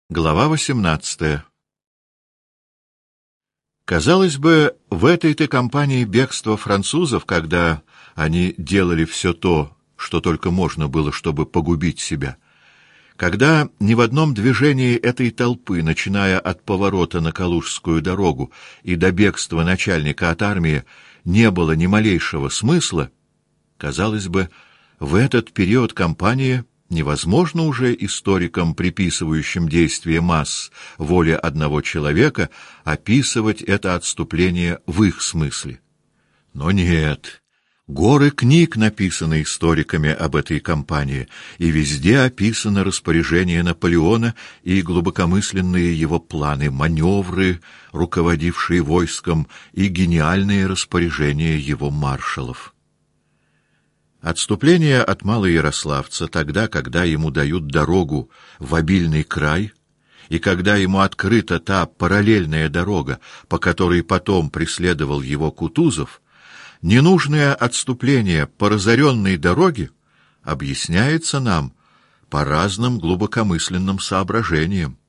Глава 18. Казалось бы, в этой-то кампании бегства французов, когда они делали все то, что только можно было, чтобы погубить себя, когда ни в одном движении этой толпы, начиная от поворота на Калужскую дорогу и до бегства начальника от армии, не было ни малейшего смысла, казалось бы, в этот период кампании невозможно уже историкам, приписывающим действия масс воле одного человека, описывать это отступление в их смысле. Но нет. Горы книг написаны историками об этой кампании, и везде описано распоряжение Наполеона и глубокомысленные его планы, маневры, руководившие войском, и гениальные распоряжения его маршалов. Отступление от Малоярославца тогда, когда ему дают дорогу в обильный край, и когда ему открыта та параллельная дорога, по которой потом преследовал его Кутузов, ненужное отступление по разоренной дороге объясняется нам по разным глубокомысленным соображениям.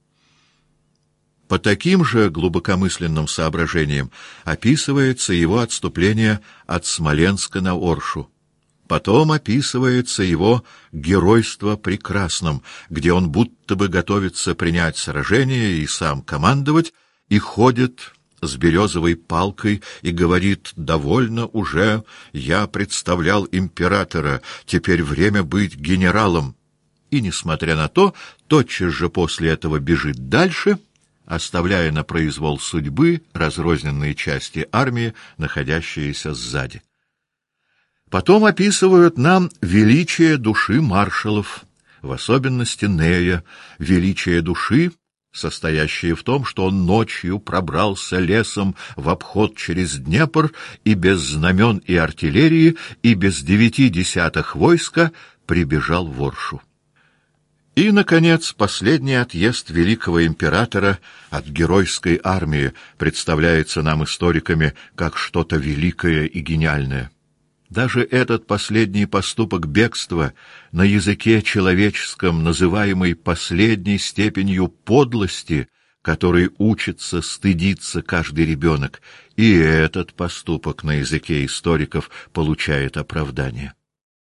По таким же глубокомысленным соображениям описывается его отступление от Смоленска на Оршу. Потом описывается его геройство прекрасным, где он будто бы готовится принять сражение и сам командовать, и ходит с березовой палкой и говорит: «Довольно уже, я представлял императора, теперь время быть генералом». И, несмотря на то, тотчас же после этого бежит дальше, оставляя на произвол судьбы разрозненные части армии, находящиеся сзади. Потом описывают нам величие души маршалов, в особенности Нея, величие души, состоящее в том, что он ночью пробрался лесом в обход через Днепр и без знамен и артиллерии, и без 9/10 войска прибежал в Оршу. И, наконец, последний отъезд великого императора от геройской армии представляется нам историками как что-то великое и гениальное. Даже этот последний поступок бегства, на языке человеческом называемый последней степенью подлости, которой учится стыдиться каждый ребенок, и этот поступок на языке историков получает оправдание.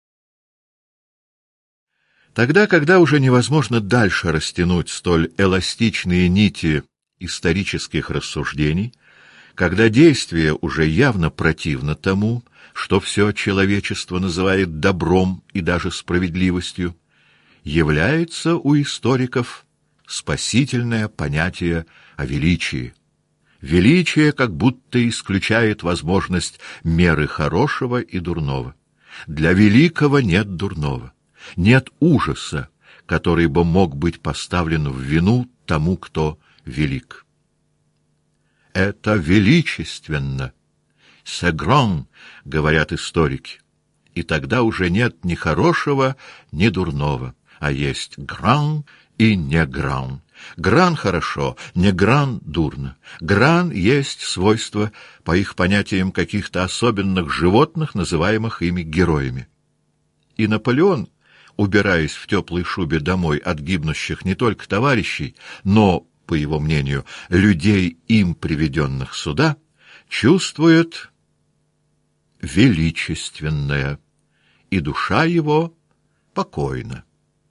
Тогда, когда уже невозможно дальше растянуть столь эластичные нити исторических рассуждений, когда действие уже явно противно тому, что все человечество называет добром и даже справедливостью, является у историков спасительное понятие о величии. Величие как будто исключает возможность меры хорошего и дурного. Для великого нет дурного, нет ужаса, который бы мог быть поставлен в вину тому, кто велик. Это величественно. «C'est grand», — говорят историки. И тогда уже нет ни хорошего, ни дурного, а есть grand и не grand. Гран хорошо, не гран дурно. Гран есть свойство, по их понятиям, каких-то особенных животных, называемых ими героями. И Наполеон, убираясь в теплой шубе домой от гибнущих не только товарищей, но, по его мнению, людей, им приведенных сюда, чувствует величественное, и душа его покойна.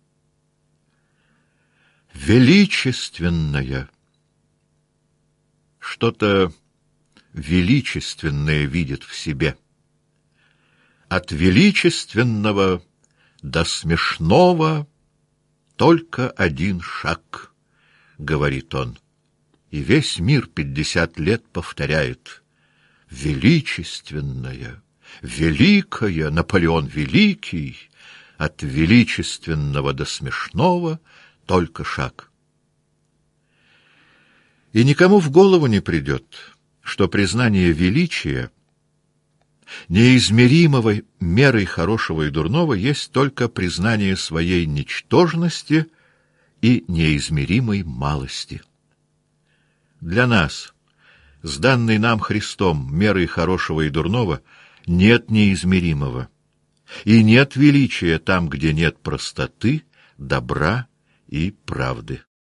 Величественное. Что-то величественное видит в себе. От величественного до смешного только один шаг, говорит он. И весь мир 50 лет повторяет: величественное, великое, Наполеон Великий, от величественного до смешного только шаг. И никому в голову не придет, что признание величия, неизмеримого мерой хорошего и дурного, есть только признание своей ничтожности и неизмеримой малости. Для нас, с данной нам Христом мерой хорошего и дурного, нет неизмеримого, и нет величия там, где нет простоты, добра и правды.